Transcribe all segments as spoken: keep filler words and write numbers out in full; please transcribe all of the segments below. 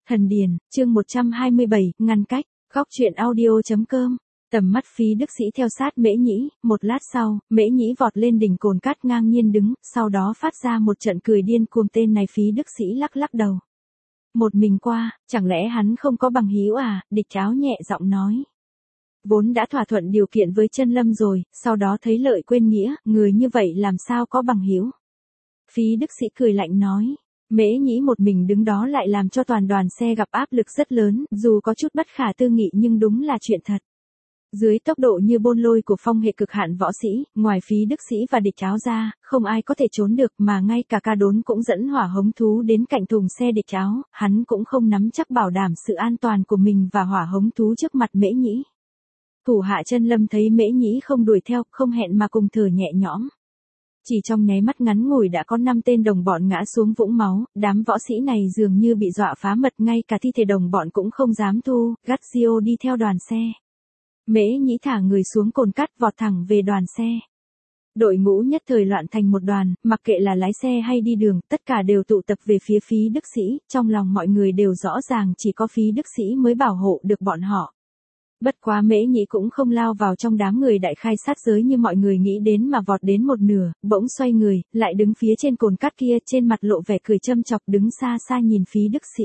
Thần Điền, chương một trăm hai mươi bảy, ngăn cách, góc truyện audio.com. Tầm mắt Phí Đức Sĩ theo sát Mễ Nhĩ, một lát sau, Mễ Nhĩ vọt lên đỉnh cồn cát ngang nhiên đứng, sau đó phát ra một trận cười điên cuồng. Tên này Phí Đức Sĩ lắc lắc đầu. Một mình qua, chẳng lẽ hắn không có bằng hữu à, Địch Cháo nhẹ giọng nói. Vốn đã thỏa thuận điều kiện với Chân Lâm rồi, sau đó thấy lợi quên nghĩa, người như vậy làm sao có bằng hữu. Phí Đức Sĩ cười lạnh nói. Mễ Nhĩ một mình đứng đó lại làm cho toàn đoàn xe gặp áp lực rất lớn, dù có chút bất khả tư nghị nhưng đúng là chuyện thật. Dưới tốc độ như bôn lôi của phong hệ cực hạn võ sĩ, ngoài Phí Đức Sĩ và Địch Cháo ra, không ai có thể trốn được, mà ngay cả Ca Đốn cũng dẫn hỏa hống thú đến cạnh thùng xe Địch Cháo, hắn cũng không nắm chắc bảo đảm sự an toàn của mình và hỏa hống thú trước mặt Mễ Nhĩ. Thủ hạ Chân Lâm thấy Mễ Nhĩ không đuổi theo, không hẹn mà cùng thở nhẹ nhõm. Chỉ trong nháy mắt ngắn ngủi đã có năm tên đồng bọn ngã xuống vũng máu, đám võ sĩ này dường như bị dọa phá mật, ngay cả thi thể đồng bọn cũng không dám thu, Gazio đi theo đoàn xe. Mễ Nhĩ thả người xuống cồn cát vọt thẳng về đoàn xe. Đội ngũ nhất thời loạn thành một đoàn, mặc kệ là lái xe hay đi đường, tất cả đều tụ tập về phía Phí Đức Sĩ, trong lòng mọi người đều rõ ràng chỉ có Phí Đức Sĩ mới bảo hộ được bọn họ. Bất quá Mễ Nhĩ cũng không lao vào trong đám người đại khai sát giới như mọi người nghĩ đến mà vọt đến một nửa, bỗng xoay người, lại đứng phía trên cồn cát kia, trên mặt lộ vẻ cười châm chọc, đứng xa xa nhìn Phí Đức Sĩ.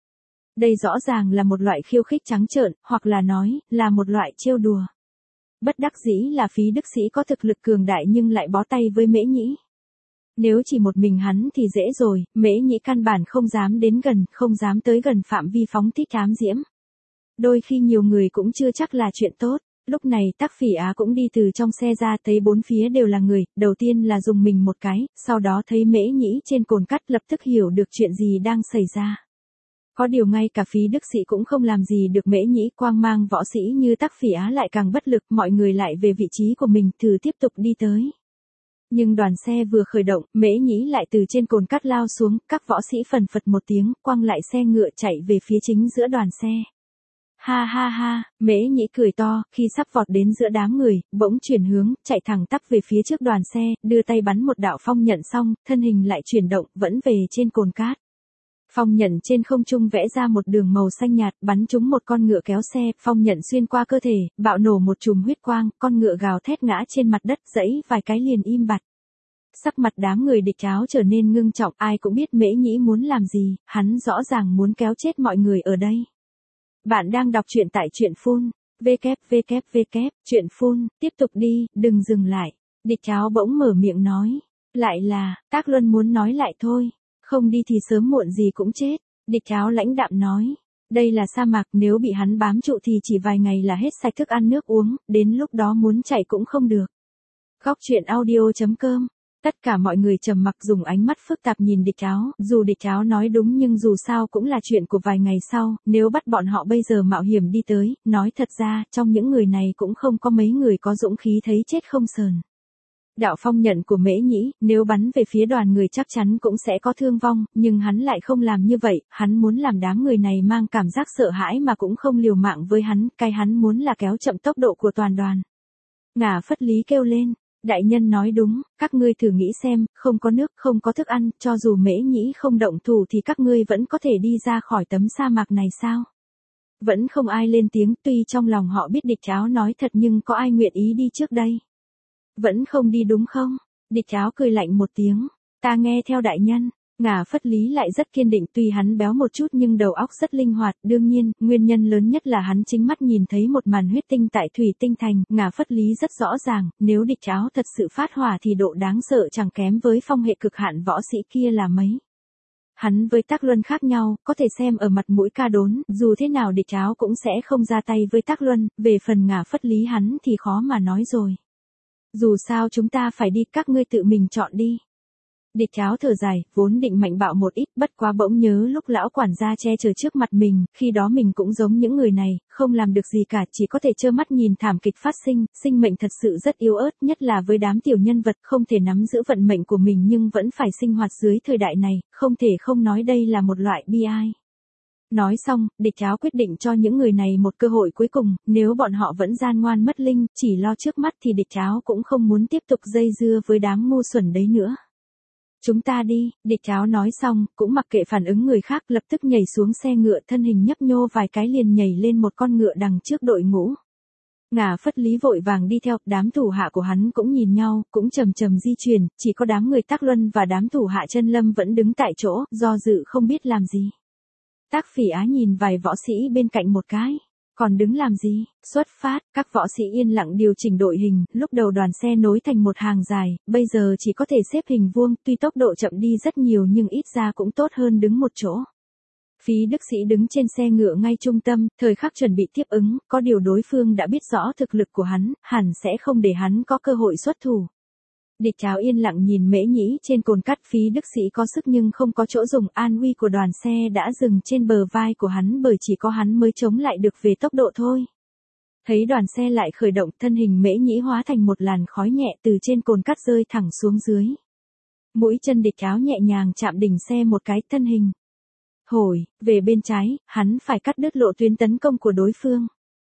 Đây rõ ràng là một loại khiêu khích trắng trợn, hoặc là nói, là một loại trêu đùa. Bất đắc dĩ là Phí Đức Sĩ có thực lực cường đại nhưng lại bó tay với Mễ Nhĩ. Nếu chỉ một mình hắn thì dễ rồi, Mễ Nhĩ căn bản không dám đến gần, không dám tới gần phạm vi phóng thích ám diễm. Đôi khi nhiều người cũng chưa chắc là chuyện tốt. Lúc này Tắc Phỉ Á cũng đi từ trong xe ra, thấy bốn phía đều là người, đầu tiên là dùng mình một cái, sau đó thấy Mễ Nhĩ trên cồn cát lập tức hiểu được chuyện gì đang xảy ra. Có điều ngay cả Phí Đức Sĩ cũng không làm gì được Mễ Nhĩ, quang mang võ sĩ như Tắc Phỉ Á lại càng bất lực, mọi người lại về vị trí của mình, thử tiếp tục đi tới. Nhưng đoàn xe vừa khởi động, Mễ Nhĩ lại từ trên cồn cát lao xuống, các võ sĩ phần phật một tiếng, quăng lại xe ngựa chạy về phía chính giữa đoàn xe. Ha ha ha, Mễ Nhĩ cười to, khi sắp vọt đến giữa đám người, bỗng chuyển hướng, chạy thẳng tắp về phía trước đoàn xe, đưa tay bắn một đạo phong nhận xong, thân hình lại chuyển động, vẫn về trên cồn cát. Phong nhận trên không trung vẽ ra một đường màu xanh nhạt, bắn trúng một con ngựa kéo xe, phong nhận xuyên qua cơ thể, bạo nổ một chùm huyết quang, con ngựa gào thét ngã trên mặt đất, giãy vài cái liền im bặt. Sắc mặt đám người Địch Cháo trở nên ngưng trọng, ai cũng biết Mễ Nhĩ muốn làm gì, hắn rõ ràng muốn kéo chết mọi người ở đây. Bạn đang đọc truyện tại truyện phun, www, truyện phun, tiếp tục đi, đừng dừng lại. Địch Cháo bỗng mở miệng nói, lại là, Tác Luân muốn nói lại thôi, không đi thì sớm muộn gì cũng chết. Địch Cháo lãnh đạm nói, đây là sa mạc, nếu bị hắn bám trụ thì chỉ vài ngày là hết sạch thức ăn nước uống, đến lúc đó muốn chạy cũng không được. Góc truyện audio.com. Tất cả mọi người trầm mặc dùng ánh mắt phức tạp nhìn Địch Cháo, dù Địch Cháo nói đúng nhưng dù sao cũng là chuyện của vài ngày sau, nếu bắt bọn họ bây giờ mạo hiểm đi tới, nói thật ra, trong những người này cũng không có mấy người có dũng khí thấy chết không sờn. Đạo phong nhận của Mễ Nhĩ, nếu bắn về phía đoàn người chắc chắn cũng sẽ có thương vong, nhưng hắn lại không làm như vậy, hắn muốn làm đám người này mang cảm giác sợ hãi mà cũng không liều mạng với hắn, cái hắn muốn là kéo chậm tốc độ của toàn đoàn. Ngả Phất Lý kêu lên. Đại nhân nói đúng, các ngươi thử nghĩ xem, không có nước, không có thức ăn, cho dù Mễ Nhĩ không động thủ thì các ngươi vẫn có thể đi ra khỏi tấm sa mạc này sao? Vẫn không ai lên tiếng, tuy trong lòng họ biết Địch Cháo nói thật nhưng có ai nguyện ý đi trước đây? Vẫn không đi đúng không? Địch Cháo cười lạnh một tiếng, ta nghe theo đại nhân. Ngả Phất Lý lại rất kiên định, tuy hắn béo một chút nhưng đầu óc rất linh hoạt, đương nhiên, nguyên nhân lớn nhất là hắn chính mắt nhìn thấy một màn huyết tinh tại Thủy Tinh Thành, Ngả Phất Lý rất rõ ràng, nếu Địch Cháo thật sự phát hỏa thì độ đáng sợ chẳng kém với phong hệ cực hạn võ sĩ kia là mấy. Hắn với Tác Luân khác nhau, có thể xem ở mặt mũi Ca Đốn, dù thế nào Địch Cháo cũng sẽ không ra tay với Tác Luân, về phần Ngả Phất Lý hắn thì khó mà nói rồi. Dù sao chúng ta phải đi, các ngươi tự mình chọn đi. Địch Cháo thở dài, vốn định mạnh bạo một ít, bất quá bỗng nhớ lúc lão quản gia che chở trước mặt mình, khi đó mình cũng giống những người này, không làm được gì cả, chỉ có thể trơ mắt nhìn thảm kịch phát sinh, sinh mệnh thật sự rất yếu ớt, nhất là với đám tiểu nhân vật, không thể nắm giữ vận mệnh của mình nhưng vẫn phải sinh hoạt dưới thời đại này, không thể không nói đây là một loại bi ai. Nói xong, Địch Cháo quyết định cho những người này một cơ hội cuối cùng, nếu bọn họ vẫn gian ngoan mất linh, chỉ lo trước mắt thì Địch Cháo cũng không muốn tiếp tục dây dưa với đám ngu xuẩn đấy nữa. Chúng ta đi, địch Tháo nói xong, cũng mặc kệ phản ứng người khác, lập tức nhảy xuống xe ngựa, thân hình nhấp nhô vài cái liền nhảy lên một con ngựa đằng trước đội ngũ. Ngả Phất Lý vội vàng đi theo, đám thủ hạ của hắn cũng nhìn nhau, cũng chầm chầm di chuyển, chỉ có đám người Tắc Luân và đám thủ hạ Chân Lâm vẫn đứng tại chỗ, do dự không biết làm gì. Tác Phỉ Á nhìn vài võ sĩ bên cạnh một cái. Còn đứng làm gì, xuất phát, các võ sĩ yên lặng điều chỉnh đội hình, lúc đầu đoàn xe nối thành một hàng dài, bây giờ chỉ có thể xếp hình vuông, tuy tốc độ chậm đi rất nhiều nhưng ít ra cũng tốt hơn đứng một chỗ. Phí Đức Sĩ đứng trên xe ngựa ngay trung tâm, thời khắc chuẩn bị tiếp ứng, có điều đối phương đã biết rõ thực lực của hắn, hẳn sẽ không để hắn có cơ hội xuất thủ. Địch Tháo yên lặng nhìn Mễ Nhĩ trên cồn cắt, Phí Đức Sĩ có sức nhưng không có chỗ dùng, an nguy của đoàn xe đã dừng trên bờ vai của hắn bởi chỉ có hắn mới chống lại được về tốc độ thôi. Thấy đoàn xe lại khởi động, thân hình Mễ Nhĩ hóa thành một làn khói nhẹ từ trên cồn cắt rơi thẳng xuống dưới. Mũi chân Địch Tháo nhẹ nhàng chạm đỉnh xe một cái, thân hình hồi về bên trái, hắn phải cắt đứt lộ tuyến tấn công của đối phương.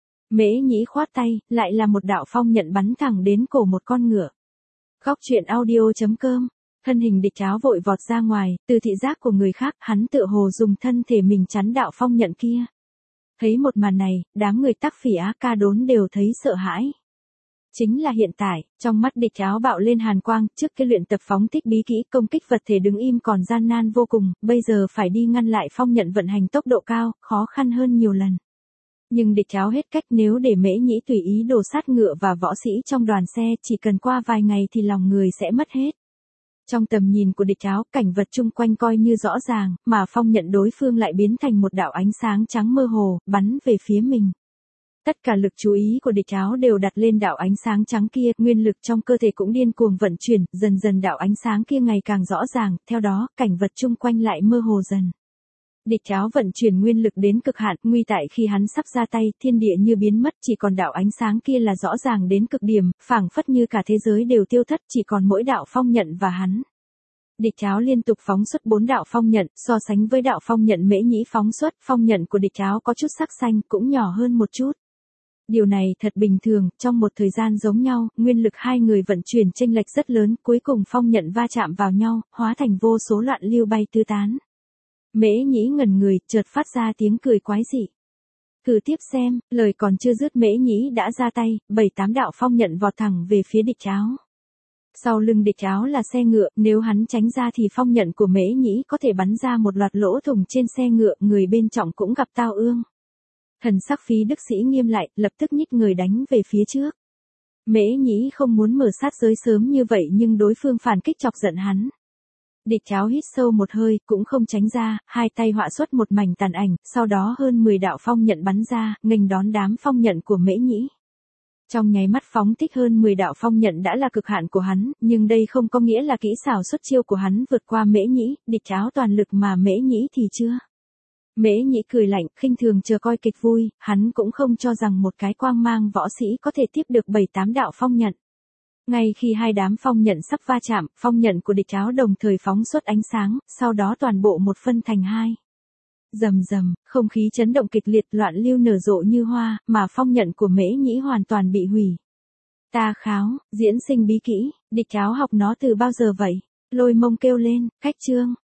Mễ Nhĩ khoát tay, lại là một đạo phong nhận bắn thẳng đến cổ một con ngựa. Góc truyện audio chấm com. Thân hình Địch Tháo vội vọt ra ngoài, từ thị giác của người khác, hắn tựa hồ dùng thân thể mình chắn đạo phong nhận kia. Thấy một màn này, đám người Tác Phỉ Á Ca Đốn đều thấy sợ hãi. Chính là hiện tại, trong mắt Địch Tháo bạo lên hàn quang, trước cái luyện tập phóng thích bí kỹ công kích vật thể đứng im còn gian nan vô cùng, bây giờ phải đi ngăn lại phong nhận vận hành tốc độ cao, khó khăn hơn nhiều lần. Nhưng Địch Tháo hết cách, nếu để Mễ Nhĩ tùy ý đổ sát ngựa và võ sĩ trong đoàn xe, chỉ cần qua vài ngày thì lòng người sẽ mất hết. Trong tầm nhìn của Địch Tháo, cảnh vật chung quanh coi như rõ ràng, mà phong nhận đối phương lại biến thành một đạo ánh sáng trắng mơ hồ, bắn về phía mình. Tất cả lực chú ý của Địch Tháo đều đặt lên đạo ánh sáng trắng kia, nguyên lực trong cơ thể cũng điên cuồng vận chuyển, dần dần đạo ánh sáng kia ngày càng rõ ràng, theo đó, cảnh vật chung quanh lại mơ hồ dần. Địch Tháo vận chuyển nguyên lực đến cực hạn, nguy tại khi hắn sắp ra tay, thiên địa như biến mất, chỉ còn đạo ánh sáng kia là rõ ràng đến cực điểm, phảng phất như cả thế giới đều tiêu thất, chỉ còn mỗi đạo phong nhận và hắn. Địch Tháo liên tục phóng xuất bốn đạo phong nhận, so sánh với đạo phong nhận Mễ Nhĩ phóng xuất, phong nhận của Địch Tháo có chút sắc xanh, cũng nhỏ hơn một chút. Điều này thật bình thường, trong một thời gian giống nhau, nguyên lực hai người vận chuyển chênh lệch rất lớn, cuối cùng phong nhận va chạm vào nhau, hóa thành vô số loạn lưu bay tứ tán. Mễ Nhĩ ngẩn người, chợt phát ra tiếng cười quái dị. Cứ tiếp xem, lời còn chưa dứt Mễ Nhĩ đã ra tay, bảy tám đạo phong nhận vọt thẳng về phía Địch Tháo. Sau lưng Địch Tháo là xe ngựa, nếu hắn tránh ra thì phong nhận của Mễ Nhĩ có thể bắn ra một loạt lỗ thủng trên xe ngựa, người bên trọng cũng gặp tao ương. Thần sắc Phí Đức Sĩ nghiêm lại, lập tức nhích người đánh về phía trước. Mễ Nhĩ không muốn mở sát giới sớm như vậy nhưng đối phương phản kích chọc giận hắn. Địch Tháo hít sâu một hơi, cũng không tránh ra, hai tay họa xuất một mảnh tàn ảnh, sau đó hơn mười đạo phong nhận bắn ra, nghênh đón đám phong nhận của Mễ Nhĩ. Trong nháy mắt phóng thích hơn mười đạo phong nhận đã là cực hạn của hắn, nhưng đây không có nghĩa là kỹ xảo xuất chiêu của hắn vượt qua Mễ Nhĩ, Địch Tháo toàn lực mà Mễ Nhĩ thì chưa. Mễ Nhĩ cười lạnh, khinh thường chờ coi kịch vui, hắn cũng không cho rằng một cái quang mang võ sĩ có thể tiếp được bảy tám đạo phong nhận. Ngay khi hai đám phong nhận sắp va chạm, phong nhận của Địch Tháo đồng thời phóng xuất ánh sáng, sau đó toàn bộ một phân thành hai. Rầm rầm, không khí chấn động kịch liệt, loạn lưu nở rộ như hoa, mà phong nhận của Mễ Nhĩ hoàn toàn bị hủy. Ta kháo, diễn sinh bí kỹ, Địch Tháo học nó từ bao giờ vậy? Lôi Mông kêu lên, cách chương.